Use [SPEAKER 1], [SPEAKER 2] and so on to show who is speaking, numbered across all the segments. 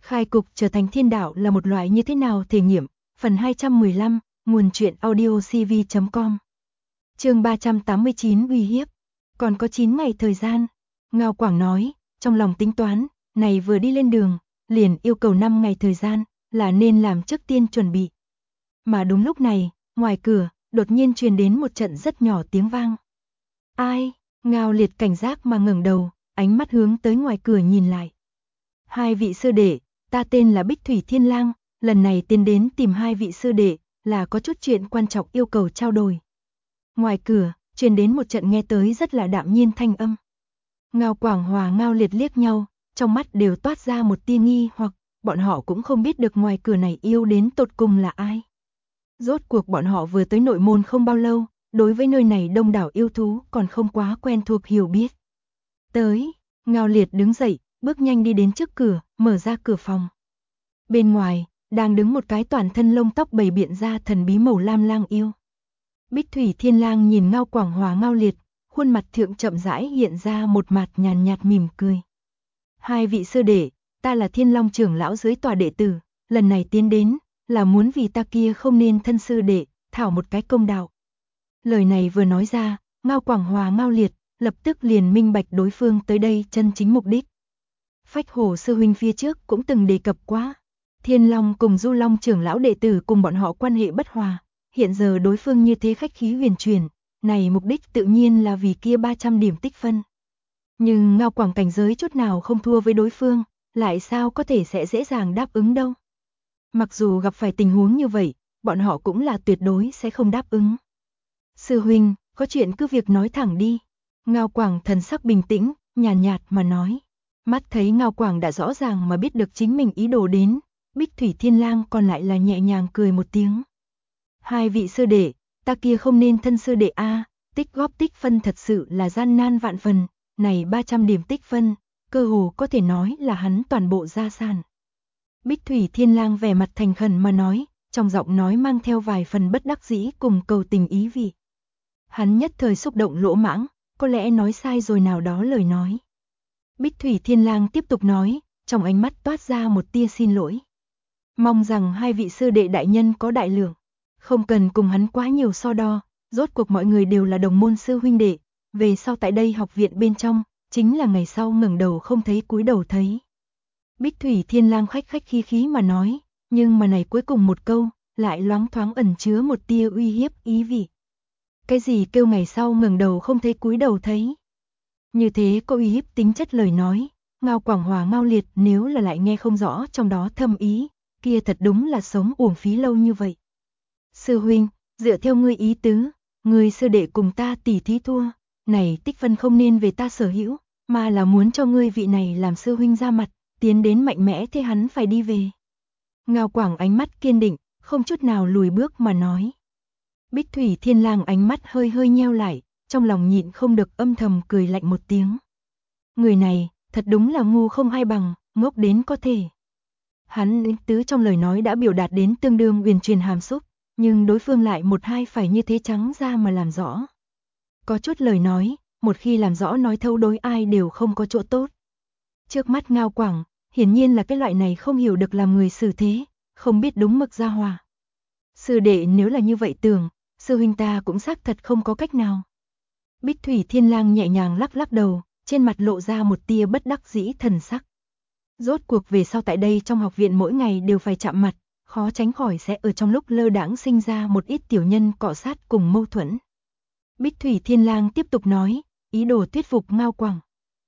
[SPEAKER 1] Khai cục trở thành thiên đạo là một loại như thế nào thể nghiệm, phần 215, nguồn truyện audio cv.com. Chương 389 uy hiếp. Còn có 9 ngày thời gian, Ngao Quảng nói, trong lòng tính toán, này vừa đi lên đường, liền yêu cầu 5 ngày thời gian, là nên làm trước tiên chuẩn bị. Mà đúng lúc này, ngoài cửa, đột nhiên truyền đến một trận rất nhỏ tiếng vang. Ai? Ngao Liệt cảnh giác mà ngẩng đầu, ánh mắt hướng tới ngoài cửa nhìn lại. Hai vị sư đệ, ta tên là Bích Thủy Thiên Lang, lần này tiến đến tìm hai vị sư đệ, là có chút chuyện quan trọng yêu cầu trao đổi. Ngoài cửa, truyền đến một trận nghe tới rất là đạm nhiên thanh âm. Ngao Quảng Hòa Ngao Liệt liếc nhau, trong mắt đều toát ra một tia nghi hoặc, bọn họ cũng không biết được ngoài cửa này yêu đến tột cùng là ai. Rốt cuộc bọn họ vừa tới nội môn không bao lâu, đối với nơi này đông đảo yêu thú còn không quá quen thuộc hiểu biết. Tới, Ngao Liệt đứng dậy, bước nhanh đi đến trước cửa, mở ra cửa phòng. Bên ngoài, đang đứng một cái toàn thân lông tóc bầy biện ra thần bí màu lam lang yêu. Bích Thủy Thiên Lang nhìn Ngao Quảng Hòa Ngao Liệt, khuôn mặt thượng chậm rãi hiện ra một mặt nhàn nhạt mỉm cười. Hai vị sư đệ, ta là Thiên Long trưởng lão dưới tòa đệ tử, lần này tiến đến, là muốn vì ta kia không nên thân sư đệ, thảo một cái công đạo. Lời này vừa nói ra, Ngao Quảng Hòa Ngao Liệt, lập tức liền minh bạch đối phương tới đây chân chính mục đích. Phách Hổ sư huynh phía trước cũng từng đề cập quá, Thiên Long cùng Du Long trưởng lão đệ tử cùng bọn họ quan hệ bất hòa, hiện giờ đối phương như thế khách khí huyền chuyển, này mục đích tự nhiên là vì kia 300 điểm tích phân. Nhưng Ngao Quảng cảnh giới chút nào không thua với đối phương, lại sao có thể sẽ dễ dàng đáp ứng đâu. Mặc dù gặp phải tình huống như vậy, bọn họ cũng là tuyệt đối sẽ không đáp ứng. Sư huynh, có chuyện cứ việc nói thẳng đi. Ngao Quảng thần sắc bình tĩnh, nhàn nhạt mà nói. Mắt thấy Ngao Quảng đã rõ ràng mà biết được chính mình ý đồ đến, Bích Thủy Thiên Lang còn lại là nhẹ nhàng cười một tiếng. Hai vị sư đệ, ta kia không nên thân sư đệ a, tích góp tích phân thật sự là gian nan vạn phần, này 300 điểm tích phân, cơ hồ có thể nói là hắn toàn bộ gia sản. Bích Thủy Thiên Lang vẻ mặt thành khẩn mà nói, trong giọng nói mang theo vài phần bất đắc dĩ cùng cầu tình ý vị. Hắn nhất thời xúc động lỗ mãng, có lẽ nói sai rồi nào đó lời nói. Bích Thủy Thiên Lang tiếp tục nói, trong ánh mắt toát ra một tia xin lỗi. Mong rằng hai vị sư đệ đại nhân có đại lượng, không cần cùng hắn quá nhiều so đo, rốt cuộc mọi người đều là đồng môn sư huynh đệ, về sau tại đây học viện bên trong, chính là ngày sau ngẩng đầu không thấy cúi đầu thấy. Bích Thủy Thiên Lang khách khách khí khí mà nói, nhưng mà này cuối cùng một câu, lại loáng thoáng ẩn chứa một tia uy hiếp ý vị. Cái gì kêu ngày sau ngẩng đầu không thấy cúi đầu thấy? Như thế có uy hiếp tính chất lời nói, Ngao Quảng Hòa Ngao Liệt nếu là lại nghe không rõ trong đó thâm ý, kia thật đúng là sống uổng phí lâu như vậy. Sư huynh, dựa theo ngươi ý tứ, ngươi sư đệ cùng ta tỉ thí thua, này tích phân không nên về ta sở hữu, mà là muốn cho ngươi vị này làm sư huynh ra mặt, tiến đến mạnh mẽ thế hắn phải đi về. Ngao Quảng ánh mắt kiên định, không chút nào lùi bước mà nói. Bích Thủy Thiên Lang ánh mắt hơi hơi nheo lại, trong lòng nhịn không được âm thầm cười lạnh một tiếng. Người này, thật đúng là ngu không ai bằng, ngốc đến có thể. Hắn ý tứ trong lời nói đã biểu đạt đến tương đương huyền truyền hàm xúc, nhưng đối phương lại một hai phải như thế trắng ra mà làm rõ. Có chút lời nói, một khi làm rõ nói thấu đối ai đều không có chỗ tốt. Trước mắt Ngao Quảng, hiển nhiên là cái loại này không hiểu được làm người xử thế, không biết đúng mực ra hòa. Sư đệ nếu là như vậy tưởng, sư huynh ta cũng xác thật không có cách nào. Bích Thủy Thiên Lang nhẹ nhàng lắc lắc đầu, trên mặt lộ ra một tia bất đắc dĩ thần sắc. Rốt cuộc về sau tại đây trong học viện mỗi ngày đều phải chạm mặt, khó tránh khỏi sẽ ở trong lúc lơ đãng sinh ra một ít tiểu nhân cọ sát cùng mâu thuẫn. Bích Thủy Thiên Lang tiếp tục nói, ý đồ thuyết phục Ngao Quảng.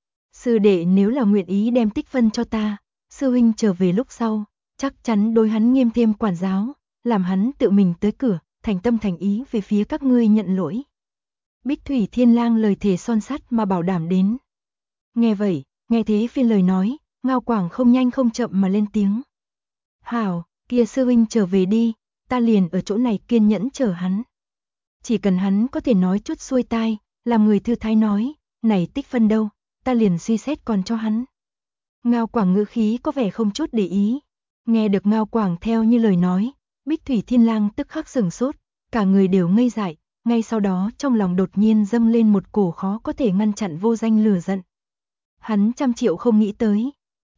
[SPEAKER 1] Sư đệ nếu là nguyện ý đem tích phân cho ta, sư huynh trở về lúc sau, chắc chắn đối hắn nghiêm thêm quản giáo, làm hắn tự mình tới cửa, thành tâm thành ý về phía các ngươi nhận lỗi. Bích Thủy Thiên Lang lời thề son sắt mà bảo đảm đến. Nghe vậy, nghe thế phiên lời nói, Ngao Quảng không nhanh không chậm mà lên tiếng. Hảo, kia sư huynh trở về đi, ta liền ở chỗ này kiên nhẫn chờ hắn. Chỉ cần hắn có thể nói chút xuôi tai, làm người thư thái nói, này tích phân đâu, ta liền suy xét còn cho hắn. Ngao Quảng ngữ khí có vẻ không chút để ý. Nghe được Ngao Quảng theo như lời nói, Bích Thủy Thiên Lang tức khắc sửng sốt, cả người đều ngây dại, ngay sau đó trong lòng đột nhiên dâng lên một cổ khó có thể ngăn chặn vô danh lửa giận. Hắn trăm triệu không nghĩ tới,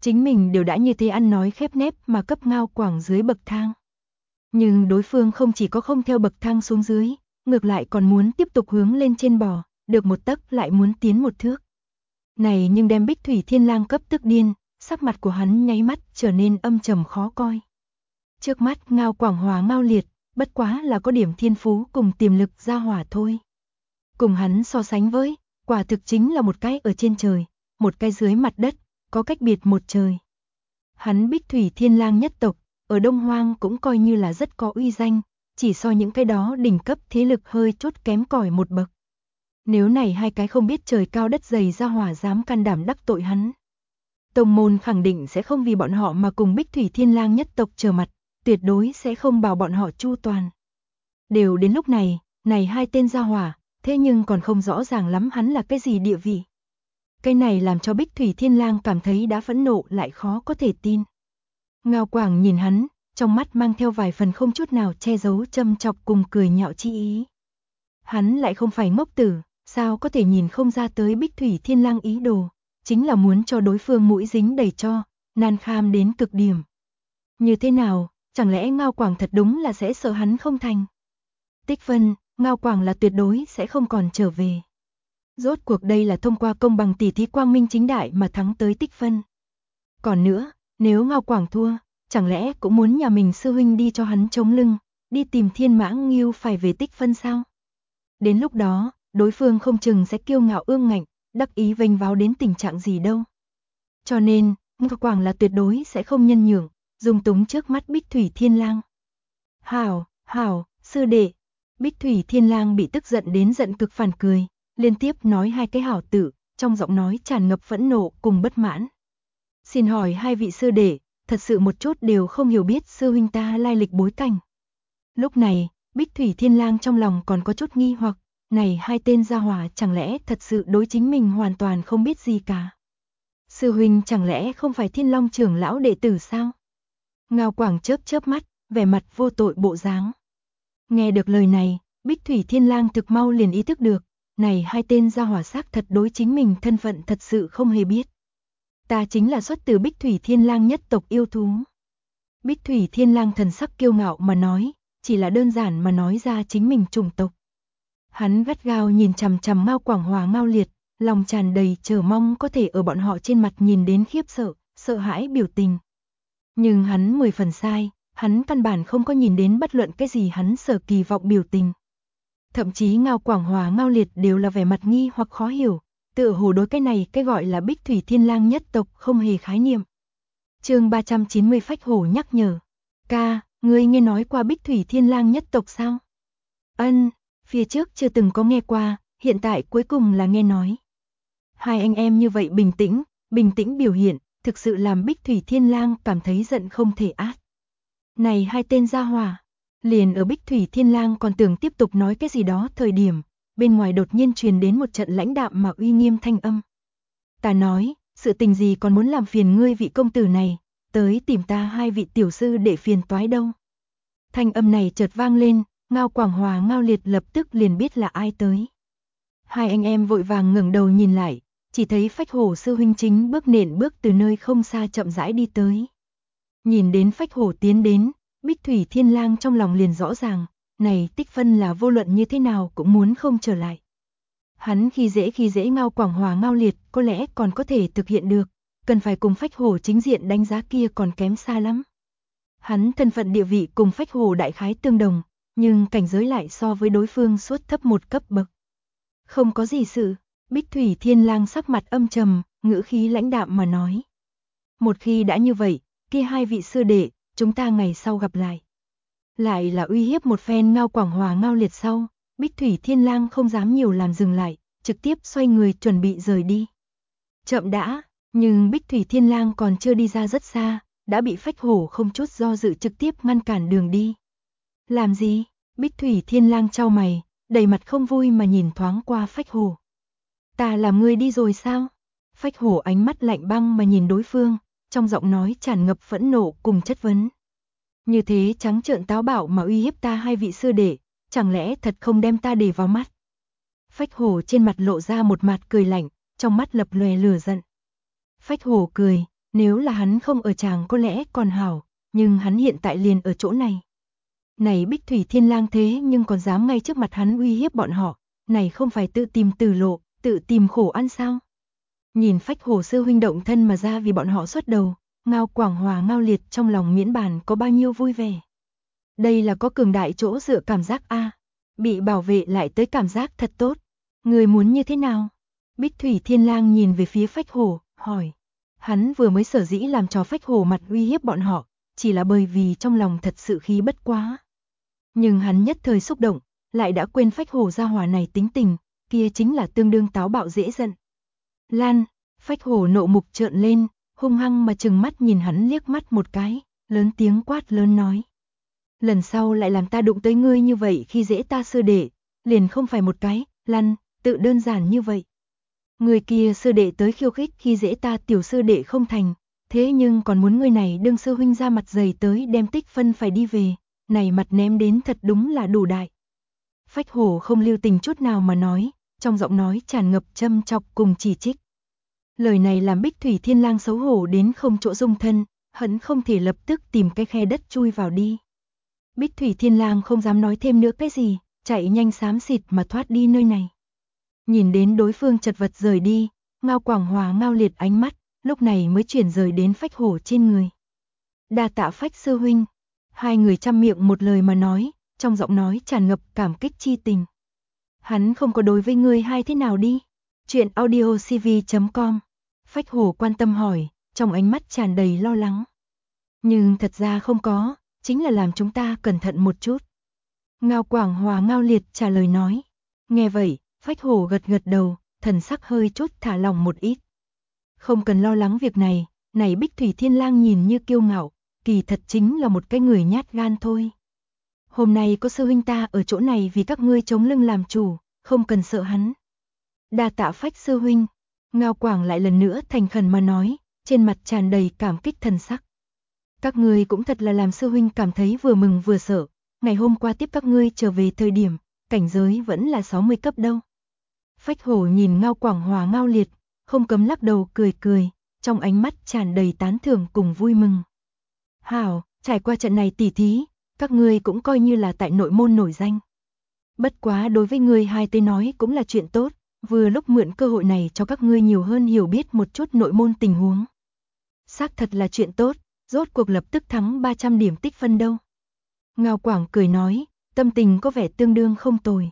[SPEAKER 1] Chính mình đều đã như thế ăn nói khép nép mà cấp Ngao Quảng dưới bậc thang. Nhưng đối phương không chỉ có không theo bậc thang xuống dưới, ngược lại còn muốn tiếp tục hướng lên trên bò, được một tấc lại muốn tiến một thước. Này nhưng đem Bích Thủy Thiên Lang cấp tức điên, sắc mặt của hắn nháy mắt trở nên âm trầm khó coi. Trước mắt Ngao Quảng Hòa Ngao Liệt, bất quá là có điểm thiên phú cùng tiềm lực ra hỏa thôi. Cùng hắn so sánh với, quả thực chính là một cái ở trên trời, một cái dưới mặt đất, có cách biệt một trời. Hắn Bích Thủy Thiên Lang nhất tộc, ở Đông Hoang cũng coi như là rất có uy danh, chỉ so những cái đó đỉnh cấp thế lực hơi chốt kém cỏi một bậc. Nếu này hai cái không biết trời cao đất dày ra hỏa dám can đảm đắc tội hắn, tông môn khẳng định sẽ không vì bọn họ mà cùng Bích Thủy Thiên Lang nhất tộc trở mặt, tuyệt đối sẽ không bảo bọn họ chu toàn. Đều đến lúc này, này hai tên gia hỏa, thế nhưng còn không rõ ràng lắm hắn là cái gì địa vị. Cái này làm cho Bích Thủy Thiên Lang cảm thấy đã phẫn nộ lại khó có thể tin. Ngao Quảng nhìn hắn, trong mắt mang theo vài phần không chút nào che giấu châm chọc cùng cười nhạo chi ý. Hắn lại không phải ngốc tử, sao có thể nhìn không ra tới Bích Thủy Thiên Lang ý đồ, chính là muốn cho đối phương mũi dính đầy cho, nan kham đến cực điểm. Như thế nào, chẳng lẽ Ngao Quảng thật đúng là sẽ sợ hắn không thành? Tích phân, Ngao Quảng là tuyệt đối sẽ không còn trở về. Rốt cuộc đây là thông qua công bằng tỉ thí quang minh chính đại mà thắng tới tích phân. Còn nữa, nếu Ngao Quảng thua, chẳng lẽ cũng muốn nhà mình sư huynh đi cho hắn chống lưng, đi tìm Thiên Mãng Ngưu phải về tích phân sao? Đến lúc đó, đối phương không chừng sẽ kiêu ngạo ương ngạnh, đắc ý vênh váo đến tình trạng gì đâu. Cho nên, Ngao Quảng là tuyệt đối sẽ không nhân nhượng, dung túng trước mắt Bích Thủy Thiên Lang. Hảo, sư đệ. Bích Thủy Thiên Lang bị tức giận đến giận cực phản cười, liên tiếp nói hai cái hảo tử, trong giọng nói tràn ngập phẫn nộ cùng bất mãn. Xin hỏi hai vị sư đệ, thật sự một chút đều không hiểu biết sư huynh ta lai lịch bối cảnh. Lúc này, Bích Thủy Thiên Lang trong lòng còn có chút nghi hoặc, này hai tên gia hỏa chẳng lẽ thật sự đối chính mình hoàn toàn không biết gì cả. Sư huynh chẳng lẽ không phải Thiên Long trưởng lão đệ tử sao? Ngao Quảng chớp mắt, vẻ mặt vô tội bộ dáng. Nghe được lời này, Bích Thủy Thiên Lang thực mau liền ý thức được, này hai tên gia hỏa xác thật đối chính mình thân phận thật sự không hề biết. Ta chính là xuất từ Bích Thủy Thiên Lang nhất tộc yêu thú. Bích Thủy Thiên Lang thần sắc kiêu ngạo mà nói, chỉ là đơn giản mà nói ra chính mình chủng tộc. Hắn gắt gao nhìn chằm chằm Ngao Quảng Hòa Ngao Liệt, lòng tràn đầy chờ mong có thể ở bọn họ trên mặt nhìn đến khiếp sợ, sợ hãi biểu tình. Nhưng hắn 10 phần sai, hắn căn bản không có nhìn đến bất luận cái gì hắn sở kỳ vọng biểu tình. Thậm chí Ngao Quảng Hòa Ngao Liệt đều là vẻ mặt nghi hoặc khó hiểu, tựa hồ đối cái này cái gọi là Bích Thủy Thiên Lang nhất tộc không hề khái niệm. Chương 390 Phách Hổ nhắc nhở. Ca, ngươi nghe nói qua Bích Thủy Thiên Lang nhất tộc sao? Ân, phía trước chưa từng có nghe qua, hiện tại cuối cùng là nghe nói. Hai anh em như vậy bình tĩnh biểu hiện, thực sự làm Bích Thủy Thiên Lang cảm thấy giận không thể át. Này hai tên gia hỏa, liền ở Bích Thủy Thiên Lang còn tưởng tiếp tục nói cái gì đó thời điểm, bên ngoài đột nhiên truyền đến một trận lãnh đạm mà uy nghiêm thanh âm. Ta nói, sự tình gì còn muốn làm phiền ngươi vị công tử này, tới tìm ta hai vị tiểu sư để phiền toái đâu. Thanh âm này chợt vang lên, Ngao Quảng Hòa Ngao Liệt lập tức liền biết là ai tới. Hai anh em vội vàng ngẩng đầu nhìn lại, chỉ thấy Phách Hổ sư huynh chính nện bước từ nơi không xa chậm rãi đi tới. Nhìn đến Phách Hổ tiến đến, Bích Thủy Thiên Lang trong lòng liền rõ ràng, này tích phân là vô luận như thế nào cũng muốn không trở lại. Hắn khi dễ Ngao Quảng Hòa Ngao Liệt có lẽ còn có thể thực hiện được, cần phải cùng Phách Hổ chính diện đánh giá kia còn kém xa lắm. Hắn thân phận địa vị cùng Phách Hổ đại khái tương đồng, nhưng cảnh giới lại so với đối phương suốt thấp một cấp bậc. Không có gì sự, Bích Thủy Thiên Lang sắc mặt âm trầm, ngữ khí lãnh đạm mà nói. Một khi đã như vậy, kia hai vị sư đệ, chúng ta ngày sau gặp lại. Lại là uy hiếp một phen Ngao Quảng Hòa Ngao Liệt sau, Bích Thủy Thiên Lang không dám nhiều làm dừng lại, trực tiếp xoay người chuẩn bị rời đi. Chậm đã, nhưng Bích Thủy Thiên Lang còn chưa đi ra rất xa, đã bị Phách Hổ không chút do dự trực tiếp ngăn cản đường đi. Làm gì? Bích Thủy Thiên Lang chau mày, đầy mặt không vui mà nhìn thoáng qua Phách Hổ. Ta làm ngươi đi rồi sao? Phách Hổ ánh mắt lạnh băng mà nhìn đối phương, trong giọng nói tràn ngập phẫn nộ cùng chất vấn. Như thế trắng trợn táo bạo mà uy hiếp ta hai vị sư đệ, chẳng lẽ thật không đem ta để vào mắt? Phách Hổ trên mặt lộ ra một mặt cười lạnh, trong mắt lập lòe lửa giận. Phách Hổ cười, Nếu là hắn không ở chàng có lẽ còn hảo, nhưng hắn hiện tại liền ở chỗ này. Này Bích Thủy Thiên Lang thế nhưng còn dám ngay trước mặt hắn uy hiếp bọn họ, này không phải tự tìm tử lộ, tự tìm khổ ăn sao? Nhìn Phách Hổ sư huynh động thân mà ra vì bọn họ xuất đầu, Ngao Quảng Hòa Ngao Liệt trong lòng miễn bàn có bao nhiêu vui vẻ. Đây là có cường đại chỗ dựa cảm giác a, bị bảo vệ lại tới cảm giác thật tốt. Người muốn như thế nào? Bích Thủy Thiên Lang nhìn về phía Phách Hổ, hỏi. Hắn vừa mới sở dĩ làm cho Phách Hổ mặt uy hiếp bọn họ, chỉ là bởi vì trong lòng thật sự khí bất quá. Nhưng hắn nhất thời xúc động, lại đã quên Phách Hổ gia hỏa này tính tình, kia chính là tương đương táo bạo dễ giận. Lan, Phách Hổ nộ mục trợn lên, hung hăng mà trừng mắt nhìn hắn liếc mắt một cái, lớn tiếng quát lớn nói. Lần sau lại làm ta đụng tới ngươi như vậy khi dễ ta sư đệ, liền không phải một cái, Lan, tự đơn giản như vậy. Người kia sư đệ tới khiêu khích khi dễ ta tiểu sư đệ không thành, thế nhưng còn muốn người này đương sư huynh ra mặt dày tới đem tích phân phải đi về, này mặt ném đến thật đúng là đủ đại. Phách Hổ không lưu tình chút nào mà nói, trong giọng nói tràn ngập châm chọc cùng chỉ trích. Lời này làm Bích Thủy Thiên Lang xấu hổ đến không chỗ dung thân, hận không thể lập tức tìm cái khe đất chui vào đi. Bích Thủy Thiên Lang không dám nói thêm nữa cái gì, chạy nhanh xám xịt mà thoát đi nơi này. Nhìn đến đối phương chật vật rời đi, Ngao Quảng Hòa Ngao Liệt ánh mắt, lúc này mới chuyển rời đến Phách Hổ trên người. Đa tạ Phách sư huynh, hai người chăm miệng một lời mà nói, trong giọng nói tràn ngập cảm kích chi tình. Hắn không có đối với ngươi hai thế nào đi? Chuyện audiocv.com. Phách Hổ quan tâm hỏi, trong ánh mắt tràn đầy lo lắng. Nhưng thật ra không có, chính là làm chúng ta cẩn thận một chút. Ngao Quảng Hòa Ngao Liệt trả lời nói. Nghe vậy, Phách Hổ gật gật đầu, thần sắc hơi chút thả lỏng một ít. Không cần lo lắng việc này, này Bích Thủy Thiên Lang nhìn như kiêu ngạo, kỳ thật chính là một cái người nhát gan thôi. Hôm nay có sư huynh ta ở chỗ này vì các ngươi chống lưng làm chủ, không cần sợ hắn. Đa tạ Phách sư huynh, Ngao Quảng lại lần nữa thành khẩn mà nói, trên mặt tràn đầy cảm kích thần sắc. Các ngươi cũng thật là làm sư huynh cảm thấy vừa mừng vừa sợ, ngày hôm qua tiếp các ngươi trở về thời điểm, cảnh giới vẫn là 60 cấp đâu. Phách Hổ nhìn Ngao Quảng Hòa Ngao Liệt, không cấm lắc đầu cười cười, trong ánh mắt tràn đầy tán thưởng cùng vui mừng. Hảo, trải qua trận này tỉ thí, các ngươi cũng coi như là tại nội môn nổi danh. Bất quá đối với ngươi hai tới nói cũng là chuyện tốt, vừa lúc mượn cơ hội này cho các ngươi nhiều hơn hiểu biết một chút nội môn tình huống. Xác thật là chuyện tốt, rốt cuộc lập tức thắng 300 điểm tích phân đâu. Ngao Quảng cười nói, tâm tình có vẻ tương đương không tồi.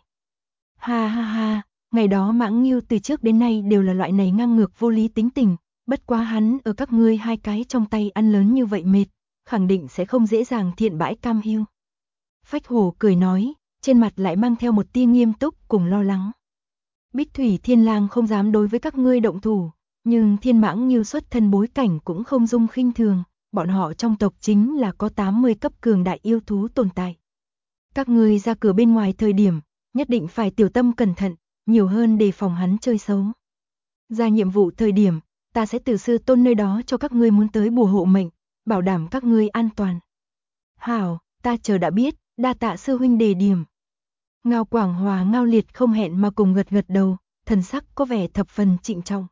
[SPEAKER 1] Ha ha ha, ngày đó Mãng Ngưu từ trước đến nay đều là loại này ngang ngược vô lý tính tình, bất quá hắn ở các ngươi hai cái trong tay ăn lớn như vậy mệt, khẳng định sẽ không dễ dàng thiện bãi cam hiu. Phách Hổ cười nói, trên mặt lại mang theo một tia nghiêm túc cùng lo lắng. Bích Thủy Thiên Lang không dám đối với các ngươi động thủ, nhưng Thiên Mãng Ngưu xuất thân bối cảnh cũng không dung khinh thường, bọn họ trong tộc chính là có 80 cấp cường đại yêu thú tồn tại. Các ngươi ra cửa bên ngoài thời điểm, nhất định phải tiểu tâm cẩn thận, nhiều hơn đề phòng hắn chơi xấu. Ra nhiệm vụ thời điểm, ta sẽ từ sư tôn nơi đó cho các ngươi muốn tới bùa hộ mệnh, bảo đảm các ngươi an toàn. Hảo, ta chờ đã biết, đa tạ sư huynh đề điểm. Ngao Quảng Hòa Ngao Liệt không hẹn mà cùng gật gật đầu, thần sắc có vẻ thập phần trịnh trọng.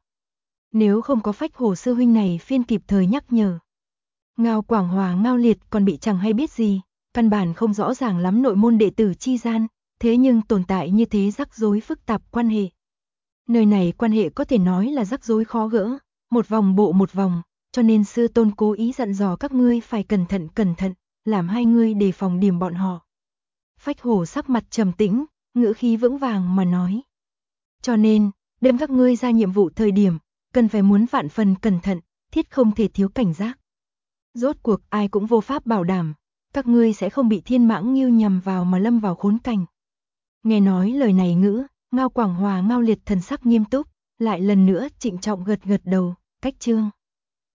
[SPEAKER 1] Nếu không có Phách Hổ sư huynh này phiên kịp thời nhắc nhở, Ngao Quảng Hòa Ngao Liệt còn bị chẳng hay biết gì, căn bản không rõ ràng lắm nội môn đệ tử chi gian, thế nhưng tồn tại như thế rắc rối phức tạp quan hệ. Nơi này quan hệ có thể nói là rắc rối khó gỡ, một vòng bộ một vòng, cho nên sư tôn cố ý dặn dò các ngươi phải cẩn thận, làm hai ngươi đề phòng điểm bọn họ. Phách Hổ sắc mặt trầm tĩnh, ngữ khí vững vàng mà nói. Cho nên, đêm các ngươi ra nhiệm vụ thời điểm, cần phải muốn vạn phần cẩn thận, thiết không thể thiếu cảnh giác. Rốt cuộc ai cũng vô pháp bảo đảm, các ngươi sẽ không bị Thiên Mãng Ngưu nhằm vào mà lâm vào khốn cảnh. Nghe nói lời này ngữ, Ngao Quảng Hòa Ngao Liệt thần sắc nghiêm túc, lại lần nữa trịnh trọng gật gật đầu, cách chương.